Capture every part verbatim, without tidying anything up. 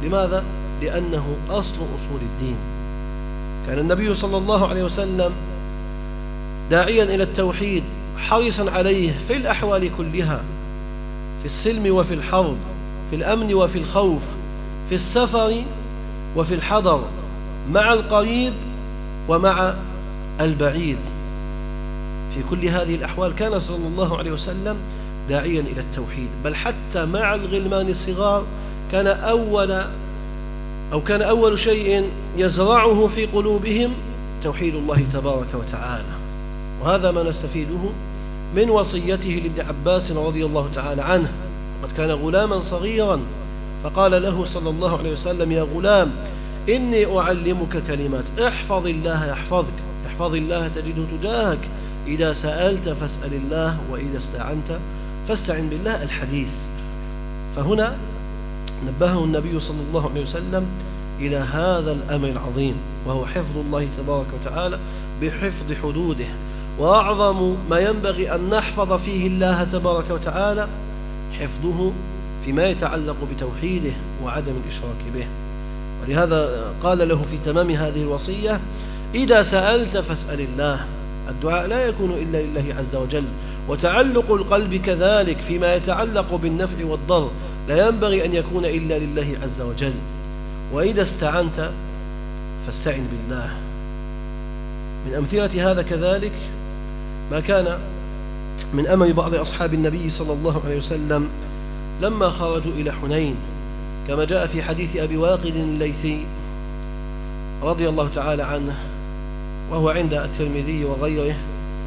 لماذا؟ لأنه أصل أصول الدين. كان النبي صلى الله عليه وسلم داعيا إلى التوحيد حريصا عليه في الأحوال كلها، في السلم وفي الحرب، في الأمن وفي الخوف، في السفر وفي الحضر، مع القريب ومع البعيد. في كل هذه الأحوال كان صلى الله عليه وسلم داعيا إلى التوحيد، بل حتى مع الغلمان الصغار كان أول أو كان أول شيء يزرعه في قلوبهم توحيد الله تبارك وتعالى. وهذا ما نستفيده من وصيته لابن عباس رضي الله تعالى عنه. وقد كان غلاما صغيرا فقال له صلى الله عليه وسلم: يا غلام، إني أعلمك كلمات، احفظ الله يحفظك، احفظ الله تجده تجاهك، إذا سألت فاسأل الله، وإذا استعنت فاستعن بالله. الحديث. فهنا نبهه النبي صلى الله عليه وسلم إلى هذا الأمر العظيم، وهو حفظ الله تبارك وتعالى بحفظ حدوده. وأعظم ما ينبغي أن نحفظ فيه الله تبارك وتعالى حفظه فيما يتعلق بتوحيده وعدم الإشراك به. ولهذا قال له في تمام هذه الوصية: إذا سألت فاسأل الله. الدعاء لا يكون إلا لله عز وجل، وتعلق القلب كذلك فيما يتعلق بالنفع والضر لا ينبغي أن يكون إلا لله عز وجل. وإذا استعنت فاستعن بالله. من أمثلة هذا كذلك ما كان من أمر بعض أصحاب النبي صلى الله عليه وسلم لما خرجوا إلى حنين، كما جاء في حديث أبي واقد الليثي رضي الله تعالى عنه، وهو عند الترمذي وغيره،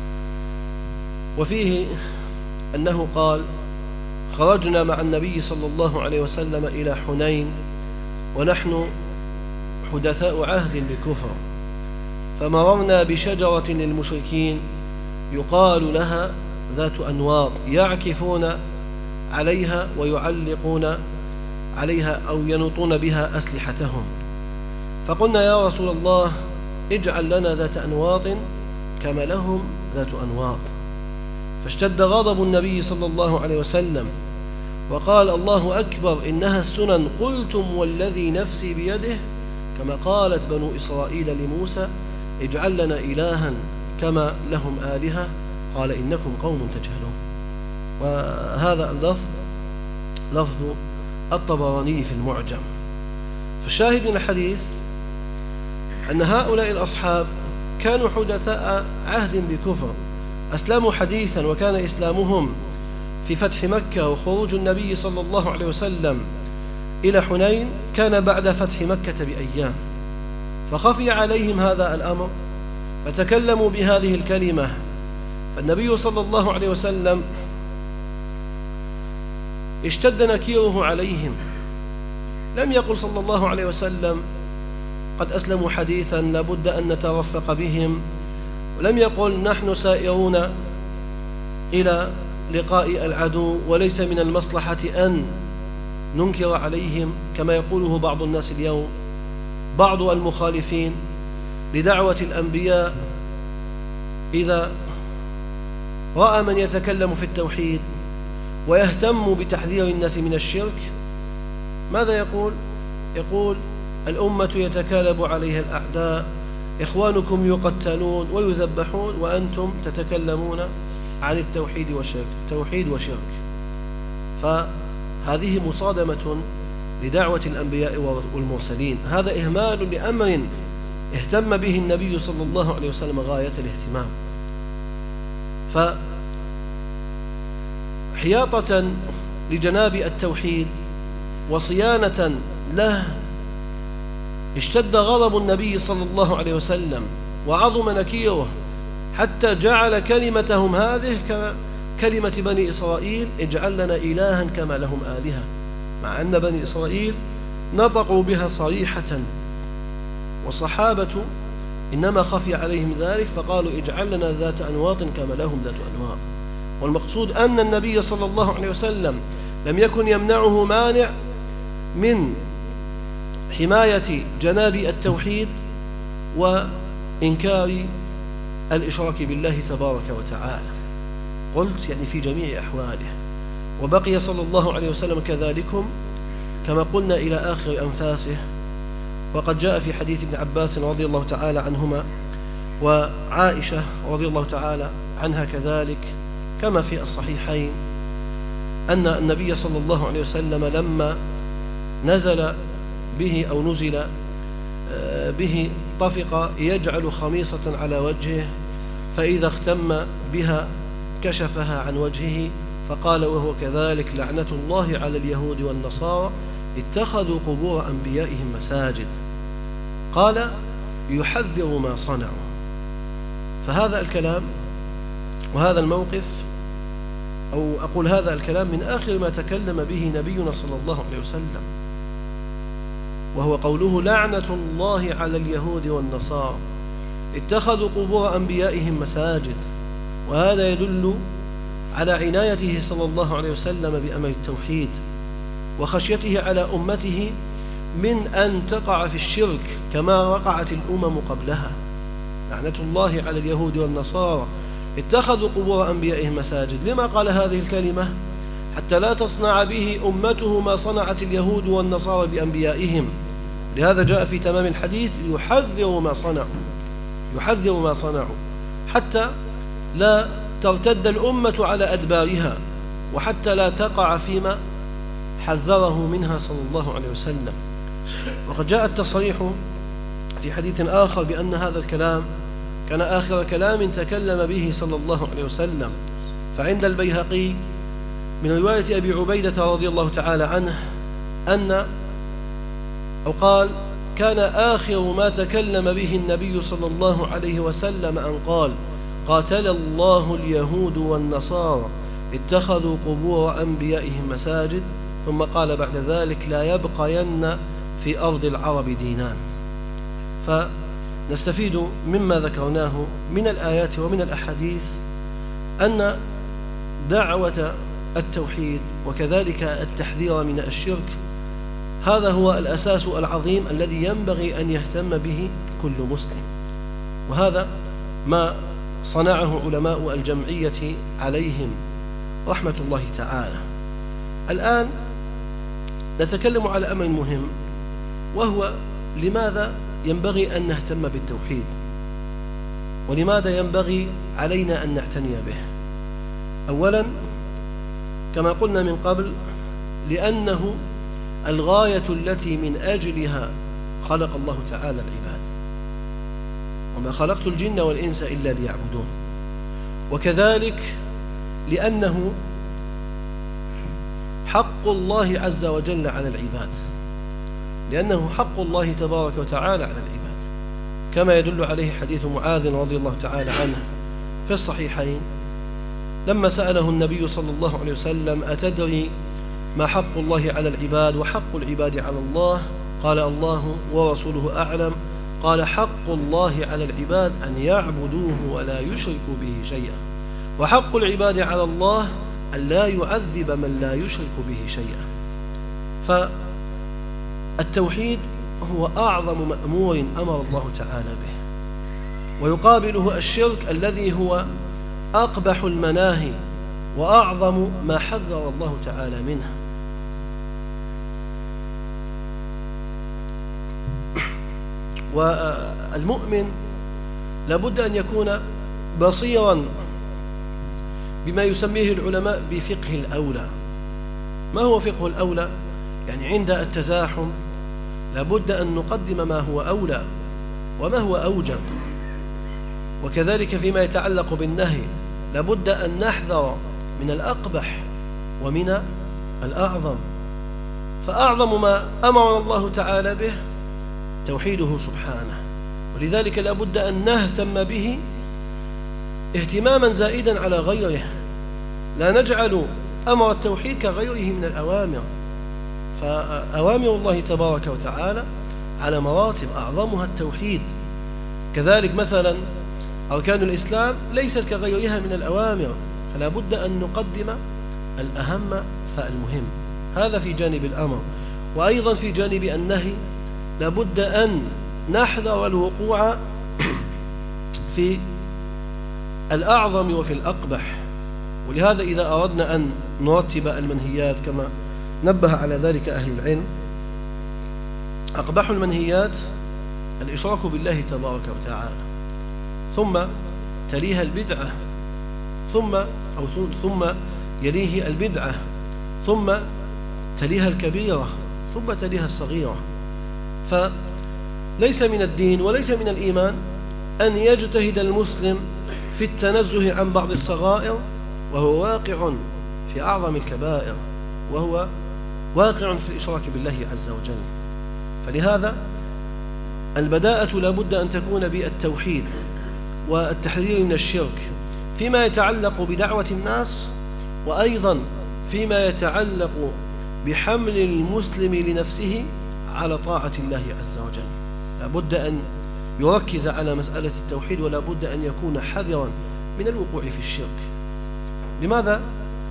وفيه أنه قال: خرجنا مع النبي صلى الله عليه وسلم إلى حنين ونحن حدثاء عهد بكفر، فمررنا بشجرة للمشركين يقال لها ذات أنواط، يعكفون عليها ويعلقون عليها أو ينطون بها أسلحتهم. فقلنا: يا رسول الله، اجعل لنا ذات أنواط كما لهم ذات أنواط. فاشتد غضب النبي صلى الله عليه وسلم وقال: الله أكبر، إنها السنن. قلتم والذي نفسي بيده، كما قالت بنو إسرائيل لموسى: اجعل لنا إلها كما لهم آلهة، قال: إنكم قوم تجهلون. وهذا اللفظ لفظ الطبراني في المعجم. فالشاهد من الحديث أن هؤلاء الأصحاب كانوا حدثاء عهد بكفر، أسلموا حديثا، وكان إسلامهم في فتح مكة وخروج النبي صلى الله عليه وسلم إلى حنين كان بعد فتح مكة بأيام. فخفي عليهم هذا الأمر فتكلموا بهذه الكلمة، فالنبي صلى الله عليه وسلم اشتد نكيره عليهم. لم يقل صلى الله عليه وسلم: قد أسلموا حديثا لابد أن نترفق بهم، ولم يقل: نحن سائرون إلى لقاء العدو وليس من المصلحة أن ننكر عليهم، كما يقوله بعض الناس اليوم، بعض المخالفين لدعوة الأنبياء إذا رأى من يتكلم في التوحيد ويهتم بتحذير الناس من الشرك، ماذا يقول؟ يقول: الأمة يتكالب عليها الأعداء، إخوانكم يقتلون ويذبحون وأنتم تتكلمون عن التوحيد والشرك، توحيد وشرك. فهذه مصادمة لدعوة الأنبياء والمرسلين. هذا إهمال لأمر اهتم به النبي صلى الله عليه وسلم غاية الاهتمام. فحياطة لجناب التوحيد وصيانة له اشتد غضب النبي صلى الله عليه وسلم وعظم نكيره، حتى جعل كلمتهم هذه ككلمة بني إسرائيل: اجعل لنا إلها كما لهم آلهة، مع أن بني إسرائيل نطقوا بها صريحة، والصحابة إنما خفي عليهم ذلك فقالوا: اجعل لنا ذات أنواط كما لهم ذات أنواط. والمقصود أن النبي صلى الله عليه وسلم لم يكن يمنعه مانع من حماية جناب التوحيد وإنكار الإشراك بالله تبارك وتعالى، قلت يعني في جميع أحواله. وبقي صلى الله عليه وسلم كذلكم كما قلنا إلى آخر أنفاسه. وقد جاء في حديث ابن عباس رضي الله تعالى عنهما وعائشة رضي الله تعالى عنها كذلك كما في الصحيحين أن النبي صلى الله عليه وسلم لما نزل به أو نزل به طفق يجعل خميصة على وجهه، فإذا اختم بها كشفها عن وجهه، فقال وهو كذلك لعنة الله على اليهود والنصارى اتخذوا قبور أنبيائهم مساجد. قال يحذر ما صنعوا. فهذا الكلام وهذا الموقف، أو أقول هذا الكلام من آخر ما تكلم به نبينا صلى الله عليه وسلم، وهو قوله لعنة الله على اليهود والنصارى اتخذوا قبور أنبيائهم مساجد. وهذا يدل على عنايته صلى الله عليه وسلم بأمر التوحيد وخشيته على أمته من أن تقع في الشرك كما وقعت الأمم قبلها. لعنة الله على اليهود والنصارى اتخذوا قبور أنبيائهم مساجد. لما قال هذه الكلمة؟ حتى لا تصنع به أمته ما صنعت اليهود والنصارى بأنبيائهم. لهذا جاء في تمام الحديث يحذر ما صنعوا يحذر ما صنعوا حتى لا ترتد الأمة على أدبارها، وحتى لا تقع فيما حذره منها صلى الله عليه وسلم. وقد جاء التصريح في حديث آخر بأن هذا الكلام كان آخر كلام تكلم به صلى الله عليه وسلم. فعند البيهقي من رواية أبي عبيدة رضي الله تعالى عنه أن أو قال كان آخر ما تكلم به النبي صلى الله عليه وسلم أن قال قاتل الله اليهود والنصارى اتخذوا قبور أنبيائهم مساجد، ثم قال بعد ذلك لا يبقين في أرض العرب دينان. فنستفيد مما ذكرناه من الآيات ومن الأحاديث أن دعوة التوحيد وكذلك التحذير من الشرك هذا هو الأساس العظيم الذي ينبغي أن يهتم به كل مسلم، وهذا ما صنعه علماء الجمعية عليهم رحمة الله تعالى. الآن نتكلم على أمر مهم، وهو لماذا ينبغي أن نهتم بالتوحيد، ولماذا ينبغي علينا أن نعتني به. أولا كما قلنا من قبل لأنه الغاية التي من أجلها خلق الله تعالى العباد، وما خلقت الجن والإنس إلا ليعبدون. وكذلك لأنه حق الله عز وجل على العباد، لأنه حق الله تبارك وتعالى على العباد، كما يدل عليه حديث معاذ رضي الله تعالى عنه في الصحيحين لما سأله النبي صلى الله عليه وسلم أتدري ما حق الله على العباد وحق العباد على الله؟ قال الله ورسوله أعلم. قال حق الله على العباد أن يعبدوه ولا يشركوا به شيئا، وحق العباد على الله أن لا يعذب من لا يشرك به شيئا. فالتوحيد هو أعظم مأمور أمر الله تعالى به، ويقابله الشرك الذي هو أقبح المناهي وأعظم ما حذر الله تعالى منه. والمؤمن لابد أن يكون بصيرا بما يسميه العلماء بفقه الأولى. ما هو فقه الأولى؟ يعني عند التزاحم لابد أن نقدم ما هو أولى وما هو أوجب، وكذلك فيما يتعلق بالنهي لابد أن نحذر من الأقبح ومن الأعظم. فأعظم ما أمر الله تعالى به توحيده سبحانه، ولذلك لابد أن نهتم به اهتماما زائدا على غيره، لا نجعل أمر التوحيد كغيره من الأوامر. فأوامر الله تبارك وتعالى على مراتب أعظمها التوحيد. كذلك مثلا أركان الإسلام ليست كغيرها من الأوامر، فلا بد أن نقدم الأهم فالمهم. هذا في جانب الأمر. وأيضا في جانب النهي لابد أن نحذر الوقوع في الأعظم وفي الأقبح. ولهذا إذا أردنا أن نرتب المنهيات كما نبه على ذلك أهل العلم أقبح المنهيات الإشراك بالله تبارك وتعالى، ثم تليها البدعة، ثم أو ثم يليه البدعة، ثم تليها الكبيرة، ثم تليها الصغيرة. فليس من الدين وليس من الإيمان أن يجتهد المسلم في التنزه عن بعض الصغائر وهو واقع في أعظم الكبائر، وهو واقع في الإشراك بالله عز وجل. فلهذا البداءة لا بد أن تكون بالتوحيد والتحذير من الشرك فيما يتعلق بدعوة الناس، وأيضا فيما يتعلق بحمل المسلم لنفسه على طاعة الله عز وجل. لا بد أن يركز على مسألة التوحيد، ولا بد أن يكون حذرا من الوقوع في الشرك. لماذا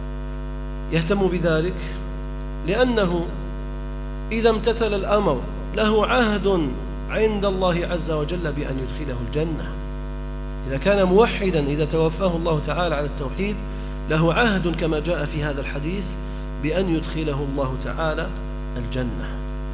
يهتم بذلك؟ لأنه إذا امتثل الأمر له عهد عند الله عز وجل بأن يدخله الجنة. إذا كان موحدا، إذا توفاه الله تعالى على التوحيد، له عهد كما جاء في هذا الحديث بأن يدخله الله تعالى الجنة.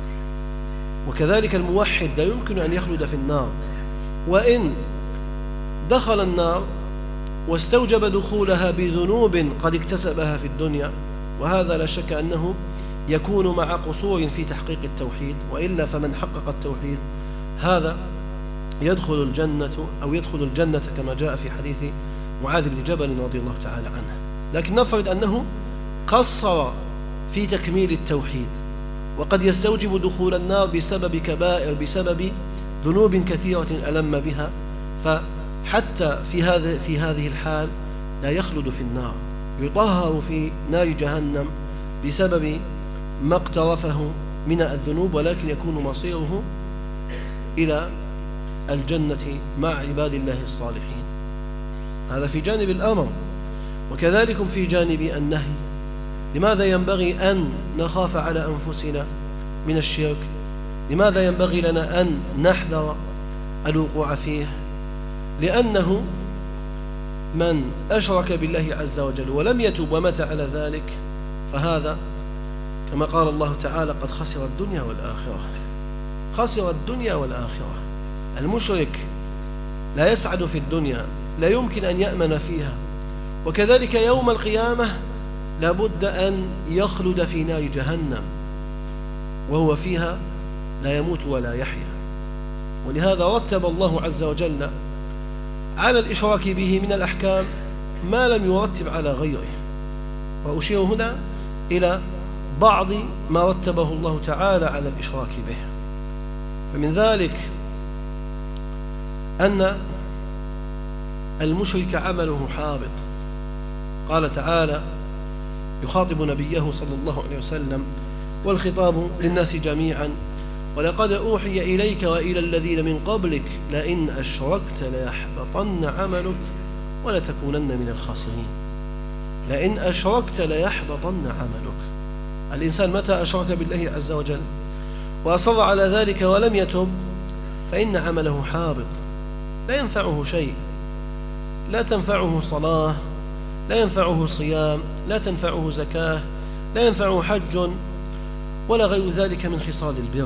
وكذلك الموحد لا يمكن أن يخلد في النار، وإن دخل النار واستوجب دخولها بذنوب قد اكتسبها في الدنيا، وهذا لا شك أنه يكون مع قصور في تحقيق التوحيد، وإلا فمن حقق التوحيد هذا يدخل الجنة أو يدخل الجنة كما جاء في حديث معاذ بن جبل رضي الله تعالى عنه. لكن نفرض أنه قصر في تكميل التوحيد، وقد يستوجب دخول النار بسبب كبائر، بسبب ذنوب كثيرة ألم بها، فحتى في هذه في هذه الحال لا يخلد في النار، يطهر في نار جهنم بسبب ما اقترفه من الذنوب، ولكن يكون مصيره إلى الجنة مع عباد الله الصالحين. هذا في جانب الأمر. وكذلك في جانب النهي. لماذا ينبغي أن نخاف على أنفسنا من الشرك؟ لماذا ينبغي لنا أن نحذر الوقوع فيه؟ لأنه من أشرك بالله عز وجل ولم يتب ومات على ذلك، فهذا كما قال الله تعالى قد خسر الدنيا والآخرة. خسر الدنيا والآخرة. المشرك لا يسعد في الدنيا، لا يمكن أن يأمن فيها، وكذلك يوم القيامة لا بد أن يخلد في نار جهنم، وهو فيها لا يموت ولا يحيا. ولهذا رتب الله عز وجل على الإشراك به من الأحكام ما لم يرتب على غيره. وأشير هنا إلى بعض ما رتبه الله تعالى على الإشراك به. فمن ذلك أن المشرك عمله حابط. قال تعالى يخاطب نبيه صلى الله عليه وسلم، والخطاب للناس جميعا: ولقد أوحي إليك وإلى الذين من قبلك لئن أشركت ليحبطن عملك ولتكونن من الخاسرين. لئن أشركت ليحبطن عملك. الإنسان متى أشرك بالله عز وجل وأصر على ذلك ولم يتب فإن عمله حابط، لا ينفعه شيء، لا تنفعه صلاة، لا ينفعه صيام، لا تنفعه زكاة، لا ينفعه حج ولا غير ذلك من خصال البر.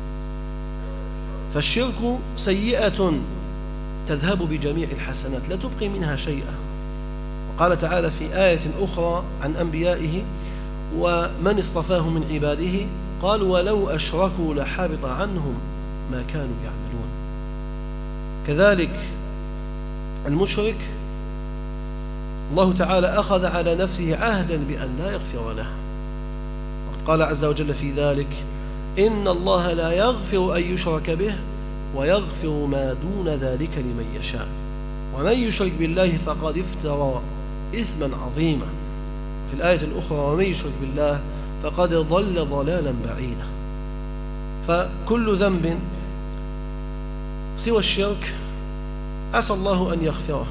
فالشرك سيئة تذهب بجميع الحسنات، لا تبقي منها شيئا. وقال تعالى في آية أخرى عن أنبيائه ومن اصطفاه من عباده قال ولو أشركوا لحبط عنهم ما كانوا يعملون. كذلك المشرك الله تعالى أخذ على نفسه عهدا بأن لا يغفر له. قال عز وجل في ذلك: إن الله لا يغفر أن يشرك به ويغفر ما دون ذلك لمن يشاء ومن يشرك بالله فقد افترى إثما عظيما. في الآية الأخرى: ومن يشرك بالله فقد ضل ضلالا بعيدا. فكل ذنب سوى الشرك عسى الله أن يغفره،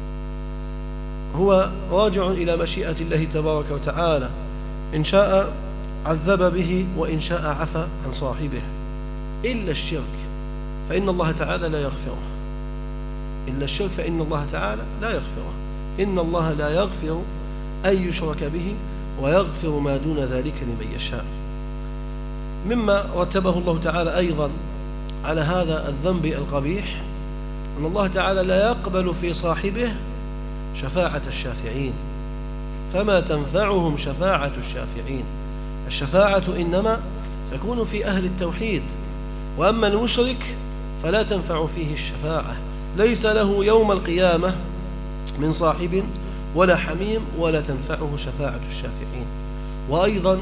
هو راجع إلى مشيئة الله تبارك وتعالى، إن شاء عذب به وإن شاء عفى عن صاحبه، إلا الشرك فإن الله تعالى لا يغفره. إلا الشرك فإن الله تعالى لا يغفره. إن الله لا يغفر أن يشرك به ويغفر ما دون ذلك لمن يشاء. مما رتبه الله تعالى أيضا على هذا الذنب القبيح أن الله تعالى لا يقبل في صاحبه شفاعة الشافعين، فما تنفعهم شفاعة الشافعين. الشفاعة إنما تكون في أهل التوحيد، وأما المشرك فلا تنفع فيه الشفاعة، ليس له يوم القيامة من صاحب ولا حميم ولا تنفعه شفاعة الشافعين. وأيضا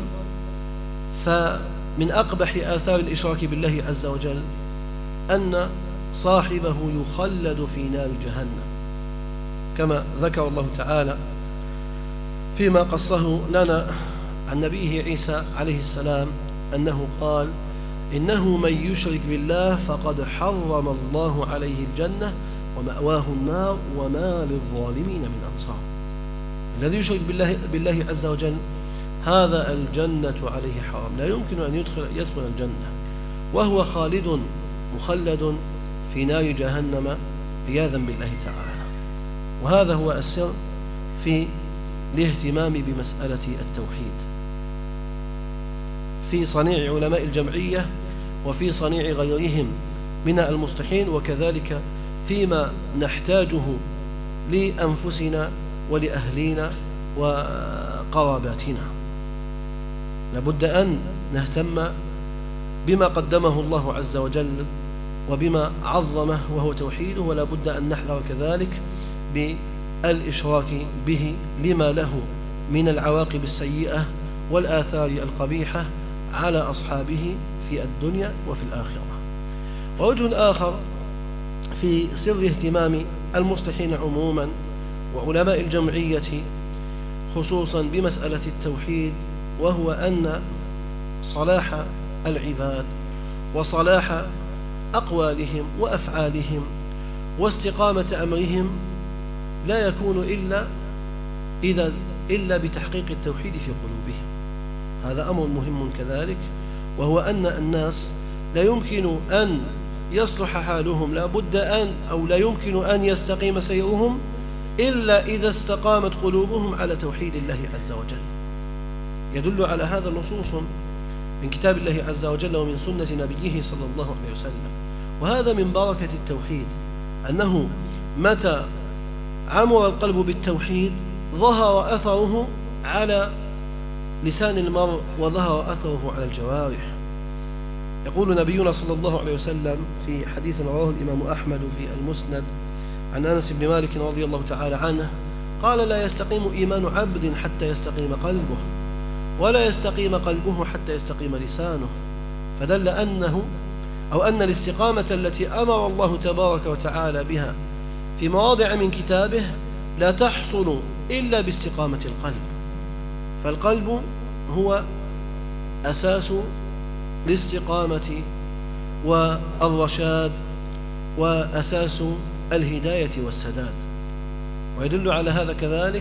فمن أقبح آثار الإشراك بالله عز وجل أن صاحبه يخلد في نار جهنم، كما ذكر الله تعالى فيما قصه لنا عن نبيه عيسى عليه السلام أنه قال: إنه من يشرك بالله فقد حرم الله عليه الجنة ومأواه النار وما للظالمين من أنصار. الذي يشرك بالله, بالله عز وجل هذا الجنة عليه حرام، لا يمكن أن يدخل, يدخل الجنة، وهو خالد مخلد في نار جهنم عياذا بالله تعالى. وهذا هو السر في الاهتمام بمسألة التوحيد في صنيع علماء الجمعية وفي صنيع غيرهم من المصلحين، وكذلك فيما نحتاجه لأنفسنا ولأهلينا وقراباتنا. لابد أن نهتم بما قدمه الله عز وجل وبما عظمه وهو توحيده، ولا بد أن نحذر كذلك بالإشراك به لما له من العواقب السيئة والآثار القبيحة على أصحابه في الدنيا وفي الآخرة. ووجه آخر في سر اهتمام المصلحين عموما وعلماء الجمعية خصوصا بمسألة التوحيد، وهو أن صلاح العباد وصلاح أقوالهم وأفعالهم واستقامة أمرهم لا يكون إلا إذا إلا بتحقيق التوحيد في قلوبهم. هذا أمر مهم كذلك، وهو أن الناس لا يمكن أن يصلح حالهم، لا بد أن أو لا يمكن أن يستقيم سيرهم إلا إذا استقامت قلوبهم على توحيد الله عز وجل. يدل على هذا نصوص من كتاب الله عز وجل ومن سنة نبيه صلى الله عليه وسلم. وهذا من بركة التوحيد، أنه متى عمر القلب بالتوحيد ظهر أثره على لسان المرء وظهر أثره على الجوارح. يقول نبينا صلى الله عليه وسلم في حديث رواه الإمام أحمد في المسند عن أنس بن مالك رضي الله تعالى عنه قال: لا يستقيم إيمان عبد حتى يستقيم قلبه، ولا يستقيم قلبه حتى يستقيم لسانه. فدل أنه أو أن الاستقامة التي أمر الله تبارك وتعالى بها في مواضع من كتابه لا تحصل إلا باستقامة القلب، فالقلب هو أساس الاستقامة والرشاد وأساس الهداية والسداد. ويدل على هذا كذلك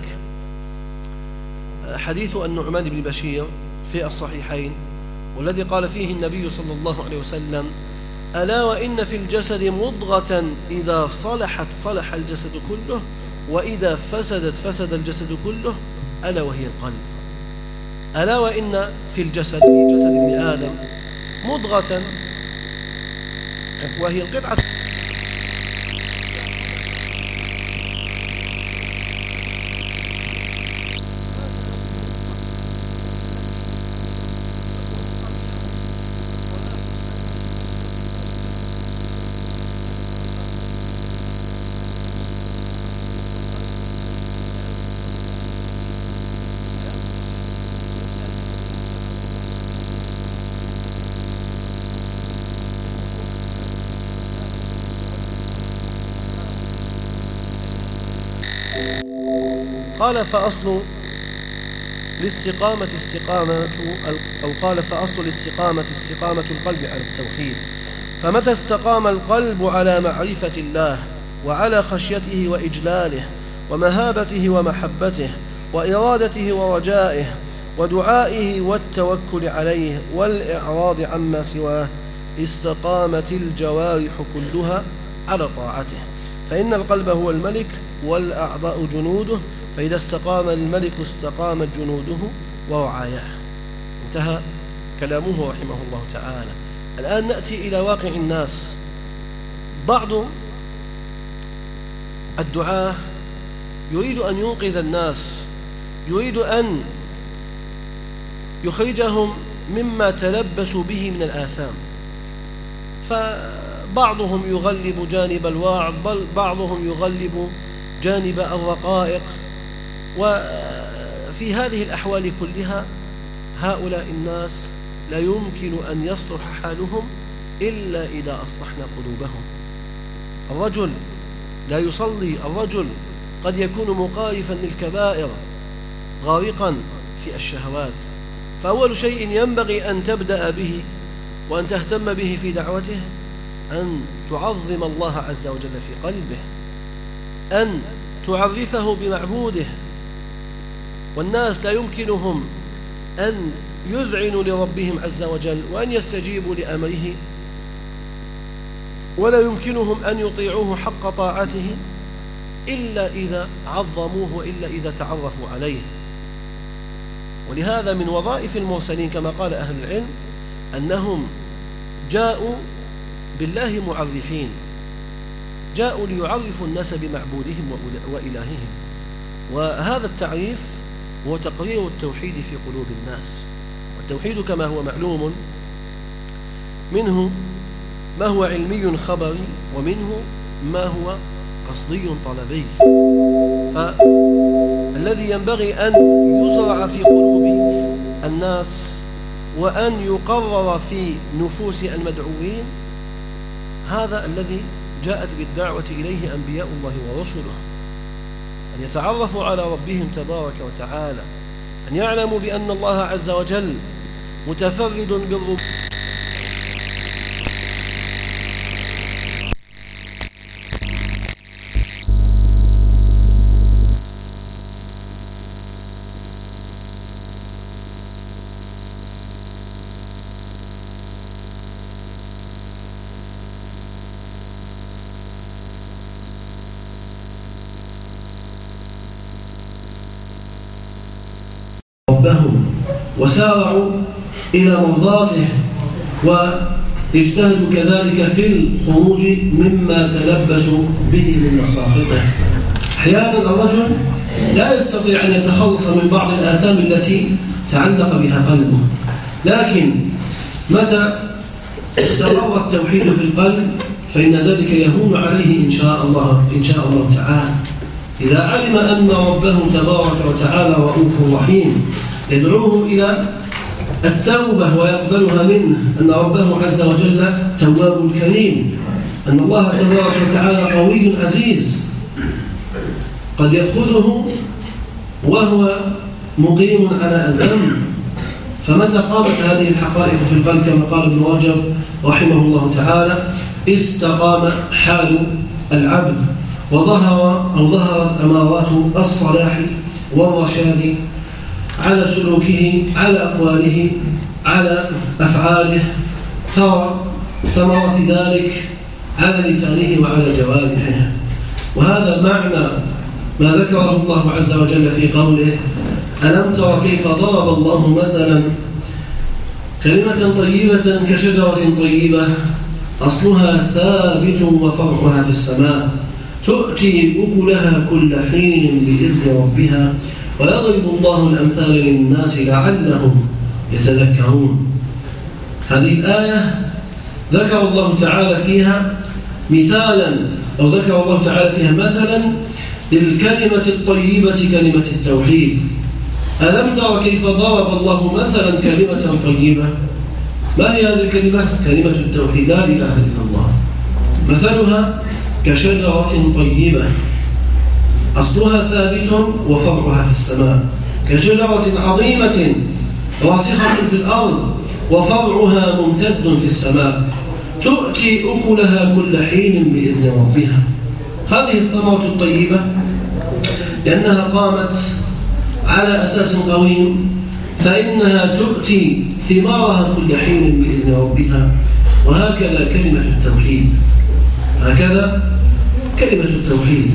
حديث النعمان بن بشير في الصحيحين، والذي قال فيه النبي صلى الله عليه وسلم: ألا وإن في الجسد مضغة إذا صلحت صلح الجسد كله، وإذا فسدت فسد الجسد كله، ألا وهي القلب. ألا وإن في الجسد في جسد ابن آدم مضغة، وهي القطعة قال: فأصل الاستقامة استقامة أو قال فأصل الاستقامة استقامة القلب على التوحيد. فمتى استقام القلب على معرفة الله وعلى خشيته وإجلاله ومهابته ومحبته وإرادته ورجائه ودعائه والتوكل عليه والإعراض عما سواه، استقامت الجوارح كلها على طاعته، فإن القلب هو الملك والأعضاء جنوده، فإذا استقام الملك استقامت جنوده ورعاياه. انتهى كلامه رحمه الله تعالى. الآن نأتي إلى واقع الناس. بعض الدعاة يريد أن ينقذ الناس، يريد أن يخرجهم مما تلبسوا به من الآثام، فبعضهم يغلب جانب الوعظ، بل بعضهم يغلب جانب الرقائق. وفي هذه الأحوال كلها هؤلاء الناس لا يمكن أن يصلح حالهم إلا إذا أصلحنا قلوبهم. الرجل لا يصلي، الرجل قد يكون مقارفا للكبائر غارقا في الشهوات، فأول شيء ينبغي أن تبدأ به وأن تهتم به في دعوته أن تعظم الله عز وجل في قلبه، أن تعرفه بمعبوده. والناس لا يمكنهم أن يذعنوا لربهم عز وجل وأن يستجيبوا لأمره، ولا يمكنهم أن يطيعوه حق طاعته إلا إذا عظموه وإلا إذا تعرفوا عليه. ولهذا من وظائف المرسلين كما قال أهل العلم أنهم جاءوا بالله معرفين، جاءوا ليعرفوا الناس بمعبودهم وإلههم. وهذا التعريف هو تقرير التوحيد في قلوب الناس. والتوحيد كما هو معلوم منه ما هو علمي خبري، ومنه ما هو قصدي طلبي. فالذي ينبغي أن يزرع في قلوب الناس وأن يقرر في نفوس المدعوين هذا الذي جاءت بالدعوة إليه أنبياء الله ورسله، أن يتعرفوا على ربهم تبارك وتعالى، أن يعلموا بأن الله عز وجل متفرد بالربوبية ربهم وسارعوا إلى مرضاته، واجتهدوا كذلك في الخروج مما تلبسوا به من مساخطه. أحيانا الرجل لا يستطيع أن يتخلص من بعض الآثام التي تعلق بها قلبه، لكن متى استقر التوحيد في القلب فإن ذلك يهون عليه إن شاء الله إن شاء الله تعالى. إذا علم أن ربه تبارك وتعالى رؤوف رحيم يدعوه إلى التوبة ويقبلها منه، أن ربه عز وجل تواب كريم، أن الله تبارك وتعالى قوي عزيز قد يأخذه وهو مقيم على الذنب. فمتى قامت هذه الحقائق في القلب كما قال ابن رجب رحمه الله تعالى استقام حال العبد، وظهر أو ظهرت أمارات الصلاح والرشاد على سلوكه، على أقواله، على أفعاله، ترى ثمرة ذلك على لسانه وعلى جوارحه. وهذا معنى ما ذكره الله عز وجل في قوله ألم تر كيف ضرب الله مثلا كلمة طيبة كشجرة طيبة أصلها ثابت وفرعها في السماء تؤتي أكلها كل حين بإذن ربها ويضرب الله الأمثال للناس لعلهم يتذكرون. هذه الآية ذكر الله تعالى فيها مثالا أو ذكر الله تعالى فيها مثلا للكلمة الطيبة كلمة التوحيد. ألم تر كيف ضرب الله مثلا كلمة طيبة؟ ما هي هذه الكلمة؟ كلمة التوحيد، لا إله إلا الله. مثلها كشجرة طيبة أصلها ثابت وفرعها في السماء، كشجرة عظيمة راسخة في الأرض وفرعها ممتد في السماء تؤتي أكلها كل حين بإذن ربها. هذه الثمرة الطيبة لأنها قامت على أساس قويم فإنها تؤتي ثمارها كل حين بإذن ربها. وهكذا كلمة التوحيد، هكذا كلمة التوحيد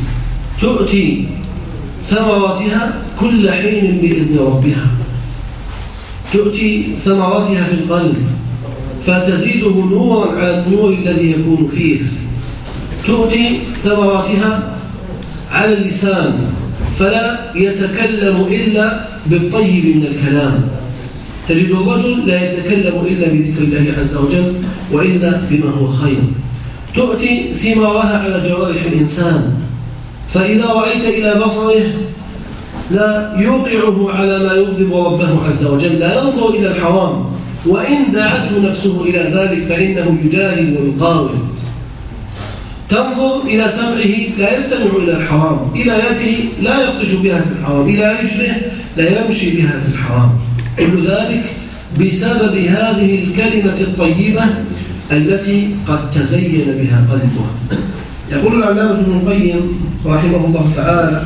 تؤتي ثمراتها كل حين بإذن ربها. تؤتي ثمراتها في القلب فتزيده نورا على النور الذي يكون فيه، تؤتي ثمراتها على اللسان فلا يتكلم إلا بالطيب من الكلام، تجد الرجل لا يتكلم إلا بذكر الله عز وجل وإلا بما هو خير، تؤتي ثمارها على جوارح الإنسان، فإذا رأيت إلى بصره لا يوقعه على ما يغضب ربه عز وجل، لا ينظر إلى الحرام، وإن دعته نفسه إلى ذلك فإنه يجاهد ويقاوم. تنظر إلى سمعه لا يستمع إلى الحرام، إلى يده لا يبطش بها في الحرام، إلى رجله لا يمشي بها في الحرام، كل ذلك بسبب هذه الكلمة الطيبة التي قد تزين بها قلبه. يقول العلامة ابن القيم رحمه الله تعالى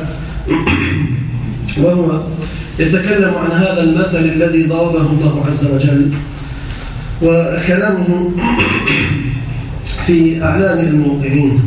وهو يتكلم عن هذا المثل الذي ضربه الله عز وجل، وكلامه في أعلام الموقعين.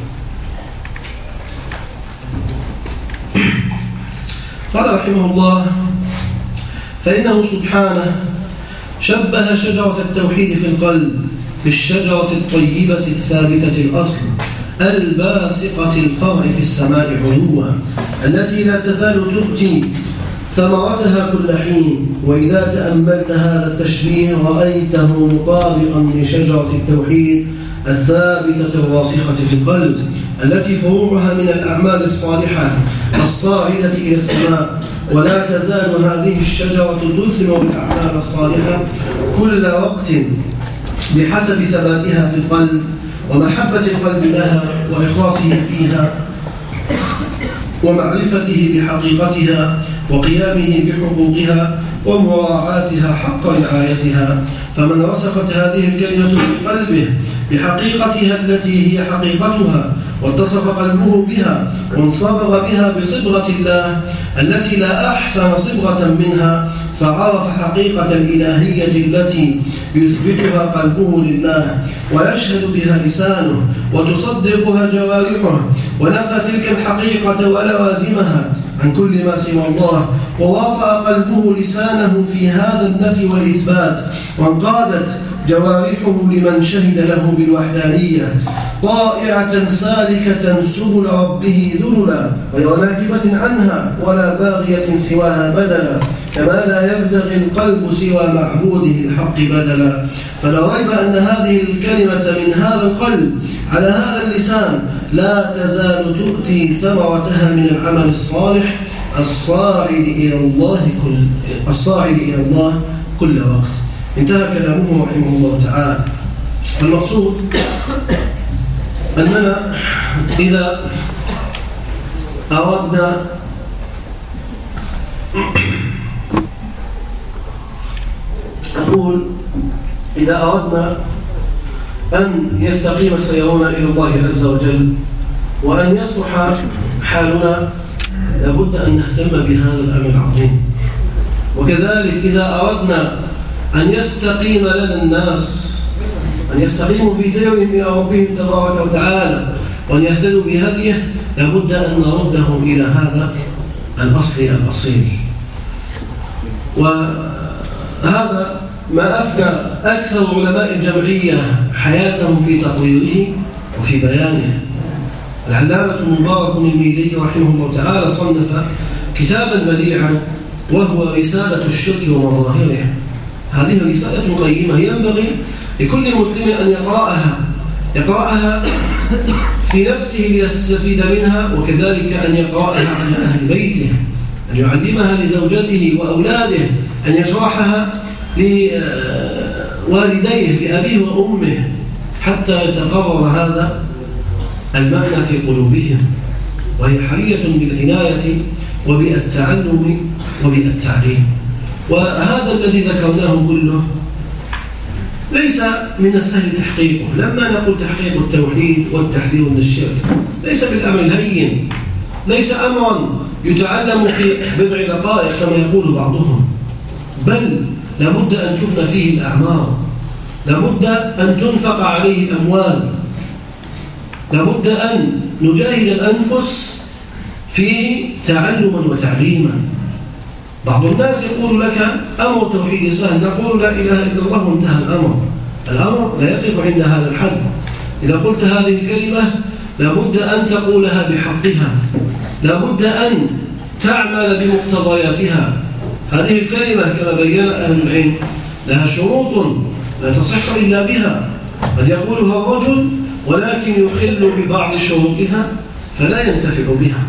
قال رحمه الله: فإنه سبحانه شبه شجرة التوحيد في القلب بالشجرة الطيبة الثابتة الأصل الباسقة الفرع في السماء علوا، التي لا تزال تؤتي ثمرتها كل حين. وإذا تأملت هذا التشبيه رأيته مطابقا لشجرة التوحيد الثابتة الراسخة في القلب، التي فروعها من الأعمال الصالحة الصاعدة إلى السماء. ولا تزال هذه الشجرة تثمر الأعمال الصالحة كل وقت بحسب ثباتها في القلب ومحبة القلب لها وإخلاصه فيها ومعرفته بحقيقتها وقيامه بحقوقها ومراعاتها حق رعايتها. فمن رسخت هذه الكلمة في قلبه بحقيقتها التي هي حقيقتها واتصف قلبه بها وانصبغ بها بصبغة الله التي لا أحسن صبغة منها، فعرف حقيقة الإلهية التي يثبتها قلبه لله ويشهد بها لسانه وتصدقها جوارحه، ونفى تلك الحقيقة ولوازمها عن كل ما سوى الله، ووطأ قلبه لسانه في هذا النفي والإثبات، وانقادت جوارحه لمن شهد له بالوحدانية طائعة سالكة سبل ربه ذللا غير ناكبة عنها ولا باغية سواها بدلا، كما لا يبتغي القلب سوى معبوده الحق بدلا. فلا ريب أن هذه الكلمة من هذا القلب على هذا اللسان لا تزال تؤتي ثمرتها من العمل الصالح الصاعد إلى الله كل الصاعد إلى الله كل وقت. انتهى كلامه رحمه الله تعالى. فالمقصود أننا إذا أردنا أقول إذا أردنا أن يستقيم سيرنا إلى الله عز وجل وأن يصلح حالنا لابد أن نهتم بهذا الأمر العظيم. وكذلك إذا أردنا أن يستقيم لنا الناس، أن يستقيموا في سيرهم إلى ربهم تبارك وتعالى وأن يهتدوا بهديه، لابد أن نردهم إلى هذا الأصل الأصيل. وهذا ما أفنى أكثر علماء الجمعية حياتهم في تقريره وفي بيانه. العلامة مبارك الميلي رحمه الله تعالى صنف كتابا بديعا وهو رسالة الشرك ومظاهره. هذه رسالة قيمة ينبغي لكل مسلم أن يقرأها يقرأها في نفسه ليستفيد منها، وكذلك أن يقرأها على أهل بيته، أن يعلمها لزوجته وأولاده، أن يشرحها لوالديه لأبيه وأمه حتى يتقرر هذا المعنى في قلوبهم. وهي حرية بالعناية وبالتعلم وبالتعليم. وهذا الذي ذكرناه كله ليس من السهل تحقيقه. لما نقول تحقيق التوحيد والتحذير من الشرك ليس بالأمر الهين، ليس أمرا يتعلم في بضع دقائق كما يقول بعضهم، بل لابد أن تفنى فيه الأعمار، لابد أن تنفق عليه الأموال، لابد أن نجاهد الأنفس فيه تعلما وتعليما. بعض الناس يقول لك أمر توحيد سهل، نقول لا إله إلا الله وانتهى الأمر. الأمر لا يقف عند هذا الحد. إذا قلت هذه الكلمة لابد أن تقولها بحقها، لابد أن تعمل بمقتضياتها. هذه الكلمة كما بين أهل العلم لها شروط لا تصح إلا بها. قد يقولها الرجل ولكن يخل ببعض شروطها فلا ينتفع بها،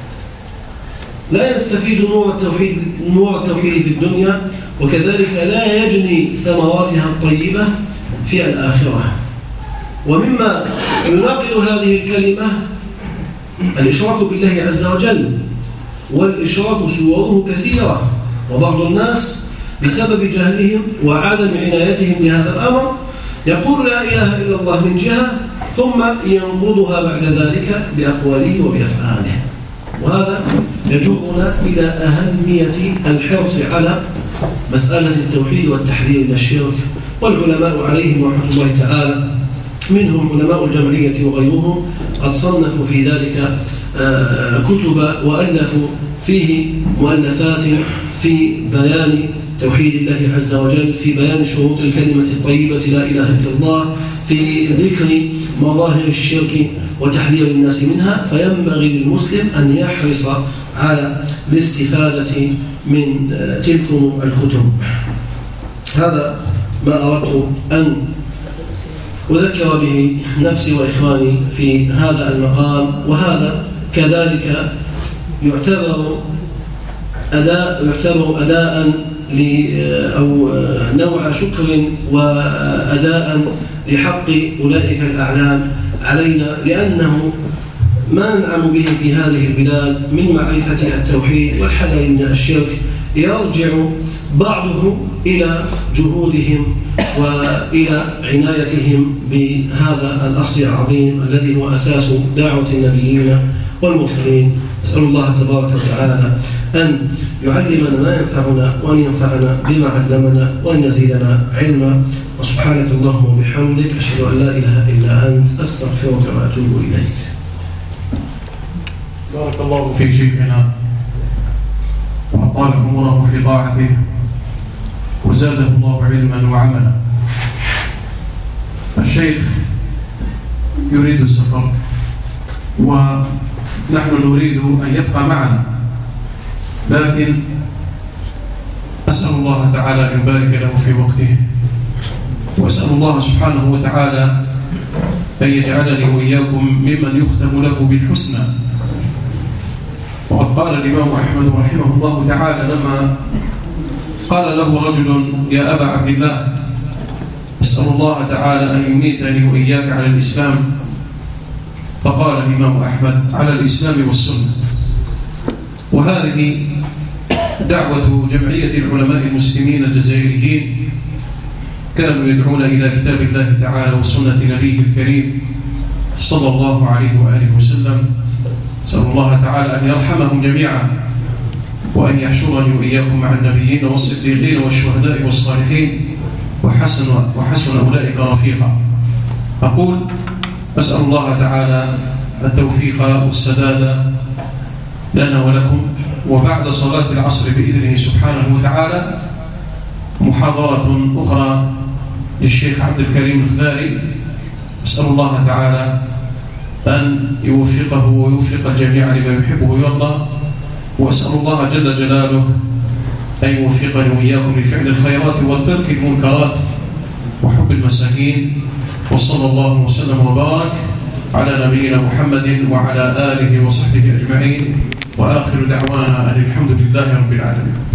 لا يستفيد نور التوحيد نور التوحيد في الدنيا، وكذلك لا يجني ثمراتها الطيبة في الآخرة. ومما يناقض هذه الكلمة الإشراك بالله عز وجل، والإشراك صوره كثيرة، وبعض الناس بسبب جهلهم وعدم عنايتهم بهذا الأمر يقول لا إله إلا الله من جهة ثم ينقضها بعد ذلك بأقواله وبأفعاله. وهذا يجرنا إلى أهمية الحرص على مسألة التوحيد والتحذير من الشرك، والعلماء عليهم رحمة الله تعالى منهم علماء الجمعية وغيرهم قد صنفوا في ذلك كتب وألفوا فيه مؤلفات في بيان توحيد الله عز وجل، في بيان شروط الكلمة الطيبة لا إله إلا الله، في ذكر مظاهر الشرك وتحذير الناس منها. فينبغي للمسلم أن يحرص على الاستفادة من تلك الكتب. هذا ما أردت أن أذكر به نفسي وإخواني في هذا المقام. وهذا كذلك يعتبر أداء يعتبر أداء أو نوع شكر وأداء لحق أولئك الأعلام علينا، لأنه ما ننعم به في هذه البلاد من معرفة التوحيد والحذر من الشرك يرجع بعضه إلى جهودهم وإلى عنايتهم بهذا الأصل العظيم الذي هو أساس دعوة النبيين والمرسلين. نسأل الله تبارك وتعالى أن يعلمنا ما ينفعنا وأن ينفعنا بما علمنا وأن يزيدنا علما. وسبحانك اللهم وبحمدك أشهد أن لا إله إلا أنت أستغفرك وأتوب إليك. بارك الله في شيخنا وأطال عمره في طاعته وزاده الله علما وعملا. الشيخ يريد السفر ونحن نريد أن يبقى معنا، لكن أسأل الله تعالى أن يبارك له في وقته، وأسأل الله سبحانه وتعالى أن يجعلني وإياكم ممن يختم له بالحسنى. وقد قال الإمام أحمد رحمه الله تعالى لما قال له رجل يا أبا عبد الله أسأل الله تعالى أن يميتني وإياك على الإسلام، فقال الإمام أحمد على الإسلام والسنة. وهذه دعوة جمعية العلماء المسلمين الجزائريين، كانوا يدعون إلى كتاب الله تعالى وسنة نبيه الكريم صلى الله عليه وآله وسلم. أسأل الله تعالى أن يرحمهم جميعا وأن يحشرني وإياكم مع النبيين والصديقين والشهداء والصالحين وحسن, وحسن أولئك رفيقا. أقول أسأل الله تعالى التوفيق والسداد لنا ولكم. وبعد صلاة العصر بإذنه سبحانه وتعالى محاضرة أخرى للشيخ عبد الكريم الخذاري، أسأل الله تعالى أن يوفقه ويوفق الجميع لما يحبه ويرضى، وأسأل الله جل جلاله أن يوفقني وإياكم لفعل الخيرات وترك المنكرات وحب المساكين. وصلى الله وسلم وبارك على نبينا محمد وعلى آله وصحبه أجمعين، وآخر دعوانا أن الحمد لله رب العالمين.